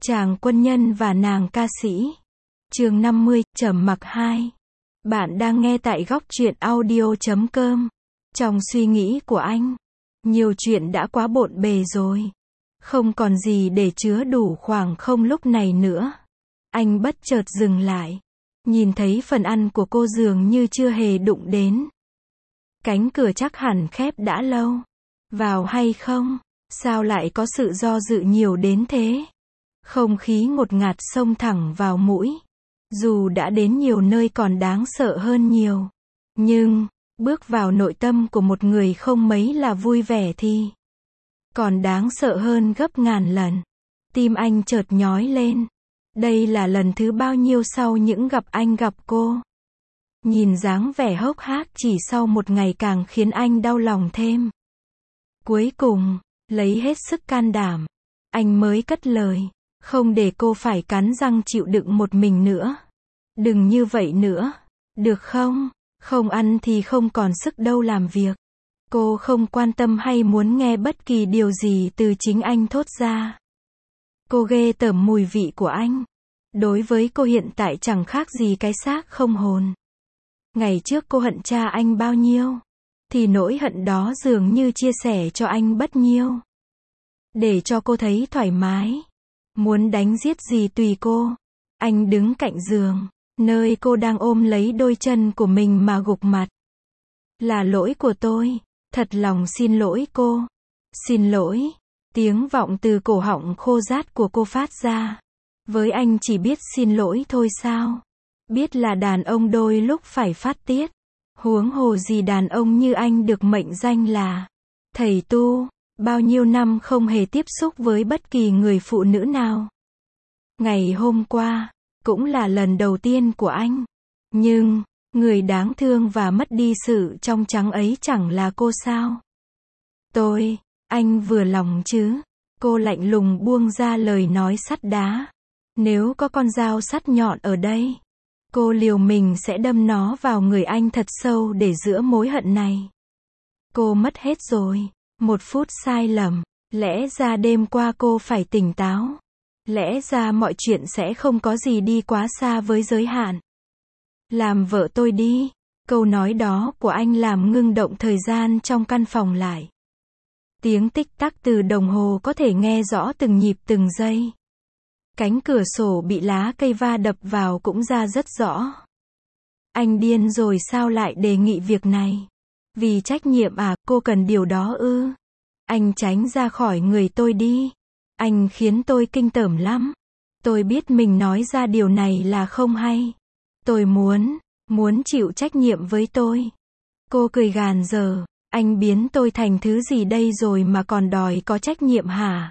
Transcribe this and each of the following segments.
Chàng quân nhân và nàng ca sĩ. Chương 50, trầm mặc 2. Bạn đang nghe tại góc truyện audio.com. Trong suy nghĩ của anh, nhiều chuyện đã quá bộn bề rồi. Không còn gì để chứa đủ khoảng không lúc này nữa. Anh bất chợt dừng lại. Nhìn thấy phần ăn của cô dường như chưa hề đụng đến. Cánh cửa chắc hẳn khép đã lâu. Vào hay không? Sao lại có sự do dự nhiều đến thế? Không khí ngột ngạt xông thẳng vào mũi. Dù đã đến nhiều nơi còn đáng sợ hơn nhiều. Nhưng, bước vào nội tâm của một người không mấy là vui vẻ thì còn đáng sợ hơn gấp ngàn lần. Tim anh chợt nhói lên. Đây là lần thứ bao nhiêu sau những gặp anh gặp cô. Nhìn dáng vẻ hốc hác chỉ sau một ngày càng khiến anh đau lòng thêm. Cuối cùng, lấy hết sức can đảm, anh mới cất lời. Không để cô phải cắn răng chịu đựng một mình nữa. Đừng như vậy nữa. Được không? Không ăn thì không còn sức đâu làm việc. Cô không quan tâm hay muốn nghe bất kỳ điều gì từ chính anh thốt ra. Cô ghê tởm mùi vị của anh. Đối với cô hiện tại chẳng khác gì cái xác không hồn. Ngày trước cô hận cha anh bao nhiêu, thì nỗi hận đó dường như chia sẻ cho anh bất nhiêu. Để cho cô thấy thoải mái. Muốn đánh giết gì tùy cô. Anh đứng cạnh giường, nơi cô đang ôm lấy đôi chân của mình mà gục mặt. Là lỗi của tôi. Thật lòng xin lỗi cô. Xin lỗi. Tiếng vọng từ cổ họng khô rát của cô phát ra. Với anh chỉ biết xin lỗi thôi sao? Biết là đàn ông đôi lúc phải phát tiết. Huống hồ gì đàn ông như anh được mệnh danh là thầy tu. Bao nhiêu năm không hề tiếp xúc với bất kỳ người phụ nữ nào. Ngày hôm qua, cũng là lần đầu tiên của anh. Nhưng, người đáng thương và mất đi sự trong trắng ấy chẳng là cô sao? Anh vừa lòng chứ? Cô lạnh lùng buông ra lời nói sắt đá. Nếu có con dao sắt nhọn ở đây, cô liều mình sẽ đâm nó vào người anh thật sâu để giữa mối hận này. Cô mất hết rồi. Một phút sai lầm. Lẽ ra đêm qua cô phải tỉnh táo. Lẽ ra mọi chuyện sẽ không có gì đi quá xa với giới hạn. Làm vợ tôi đi. Câu nói đó của anh làm ngưng động thời gian trong căn phòng lại. Tiếng tích tắc từ đồng hồ có thể nghe rõ từng nhịp từng giây. Cánh cửa sổ bị lá cây va đập vào cũng ra rất rõ. Anh điên rồi sao lại đề nghị việc này? Vì trách nhiệm à, cô cần điều đó ư? Anh tránh ra khỏi người tôi đi. Anh khiến tôi kinh tởm lắm. Tôi biết mình nói ra điều này là không hay. Tôi muốn chịu trách nhiệm với tôi. Cô cười gàn dở. Anh biến tôi thành thứ gì đây rồi mà còn đòi có trách nhiệm hả?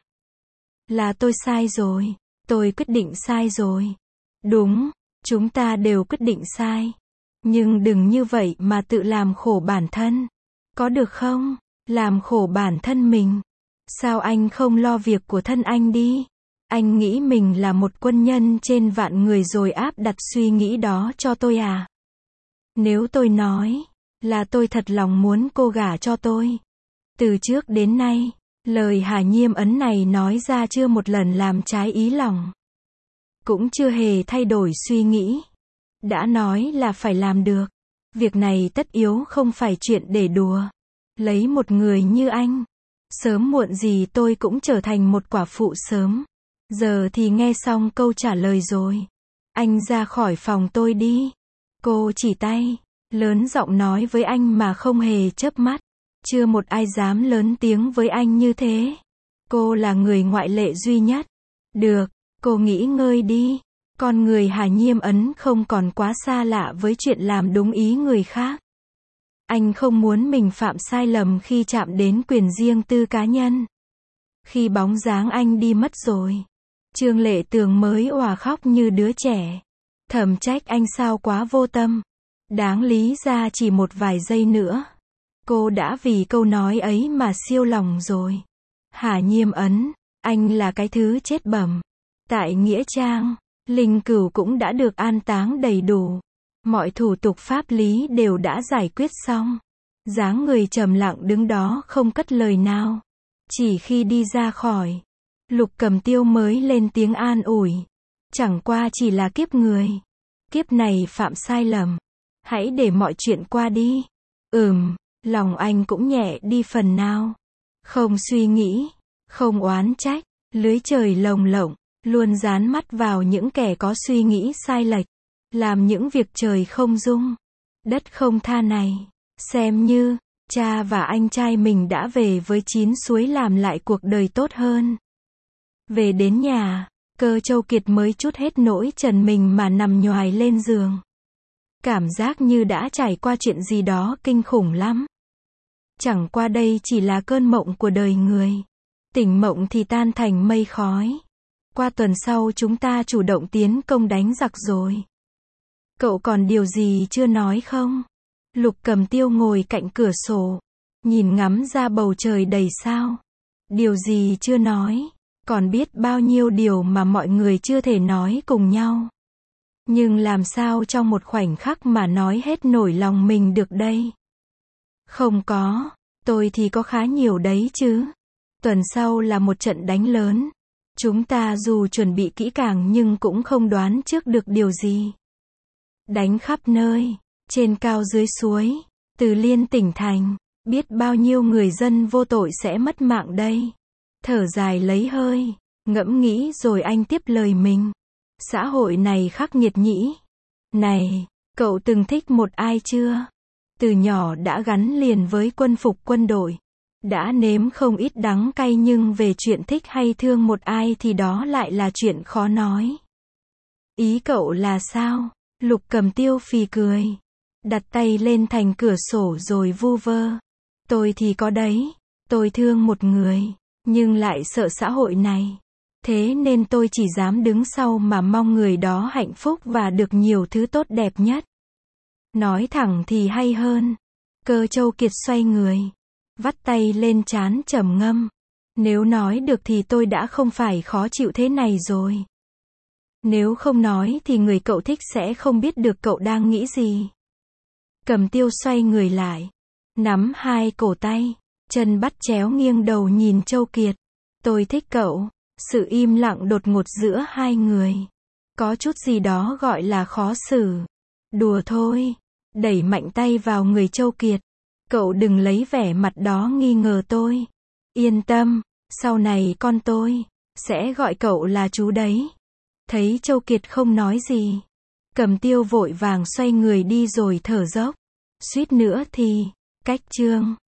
Là tôi sai rồi. Tôi quyết định sai rồi. Đúng, chúng ta đều quyết định sai. Nhưng đừng như vậy mà tự làm khổ bản thân. Có được không? Làm khổ bản thân mình. Sao anh không lo việc của thân anh đi? Anh nghĩ mình là một quân nhân trên vạn người rồi áp đặt suy nghĩ đó cho tôi à? Nếu tôi nói là tôi thật lòng muốn cô gả cho tôi. Từ trước đến nay, lời Hà Nhiêm Ấn này nói ra chưa một lần làm trái ý lòng. Cũng chưa hề thay đổi suy nghĩ. Đã nói là phải làm được. Việc này tất yếu không phải chuyện để đùa. Lấy một người như anh, sớm muộn gì tôi cũng trở thành một quả phụ sớm. Giờ thì nghe xong câu trả lời rồi. Anh ra khỏi phòng tôi đi. Cô chỉ tay, lớn giọng nói với anh mà không hề chớp mắt. Chưa một ai dám lớn tiếng với anh như thế. Cô là người ngoại lệ duy nhất. Được, cô nghỉ ngơi đi. Con người Hà Nhiêm Ấn không còn quá xa lạ với chuyện làm đúng ý người khác. Anh không muốn mình phạm sai lầm khi chạm đến quyền riêng tư cá nhân. Khi bóng dáng anh đi mất rồi, Trương Lệ Tường mới òa khóc như đứa trẻ. Thầm trách anh sao quá vô tâm. Đáng lý ra chỉ một vài giây nữa, cô đã vì câu nói ấy mà siêu lòng rồi. Hà Nhiêm Ấn, anh là cái thứ chết bẩm. Tại Nghĩa Trang, linh cữu cũng đã được an táng đầy đủ. Mọi thủ tục pháp lý đều đã giải quyết xong. Dáng người trầm lặng đứng đó không cất lời nào. Chỉ khi đi ra khỏi Lục Cầm Tiêu mới lên tiếng an ủi. Chẳng qua chỉ là kiếp người. Kiếp này phạm sai lầm. Hãy để mọi chuyện qua đi. Lòng anh cũng nhẹ đi phần nào. Không suy nghĩ, không oán trách, lưới trời lồng lộng, luôn dán mắt vào những kẻ có suy nghĩ sai lệch, làm những việc trời không dung, đất không tha này. Xem như, cha và anh trai mình đã về với 9 suối làm lại cuộc đời tốt hơn. Về đến nhà, Cơ Châu Kiệt mới trút hết nỗi trần mình mà nằm nhoài lên giường. Cảm giác như đã trải qua chuyện gì đó kinh khủng lắm. Chẳng qua đây chỉ là cơn mộng của đời người. Tỉnh mộng thì tan thành mây khói. Qua tuần sau chúng ta chủ động tiến công đánh giặc rồi. Cậu còn điều gì chưa nói không? Lục Cầm Tiêu ngồi cạnh cửa sổ, nhìn ngắm ra bầu trời đầy sao. Điều gì chưa nói? Còn biết bao nhiêu điều mà mọi người chưa thể nói cùng nhau. Nhưng làm sao trong một khoảnh khắc mà nói hết nổi lòng mình được đây? Không có, tôi thì có khá nhiều đấy chứ. Tuần sau là một trận đánh lớn. Chúng ta dù chuẩn bị kỹ càng nhưng cũng không đoán trước được điều gì. Đánh khắp nơi, trên cao dưới suối, từ liên tỉnh thành, biết bao nhiêu người dân vô tội sẽ mất mạng đây. Thở dài lấy hơi, ngẫm nghĩ rồi anh tiếp lời mình. Xã hội này khắc nghiệt nhỉ. Này, cậu từng thích một ai chưa? Từ nhỏ đã gắn liền với quân phục quân đội. Đã nếm không ít đắng cay nhưng về chuyện thích hay thương một ai thì đó lại là chuyện khó nói. Ý cậu là sao? Lục Cầm Tiêu phì cười. Đặt tay lên thành cửa sổ rồi vu vơ. Tôi thì có đấy. Tôi thương một người. Nhưng lại sợ xã hội này. Thế nên tôi chỉ dám đứng sau mà mong người đó hạnh phúc và được nhiều thứ tốt đẹp nhất. Nói thẳng thì hay hơn. Cơ Châu Kiệt xoay người. Vắt tay lên trán trầm ngâm. Nếu nói được thì tôi đã không phải khó chịu thế này rồi. Nếu không nói thì người cậu thích sẽ không biết được cậu đang nghĩ gì. Cầm Tiêu xoay người lại. Nắm hai cổ tay. Chân bắt chéo nghiêng đầu nhìn Châu Kiệt. Tôi thích cậu. Sự im lặng đột ngột giữa hai người. Có chút gì đó gọi là khó xử. Đùa thôi. Đẩy mạnh tay vào người Châu Kiệt. Cậu đừng lấy vẻ mặt đó nghi ngờ tôi. Yên tâm, sau này con tôi sẽ gọi cậu là chú đấy. Thấy Châu Kiệt không nói gì, Cầm Tiêu vội vàng xoay người đi rồi thở dốc. Suýt nữa thì, cách chương.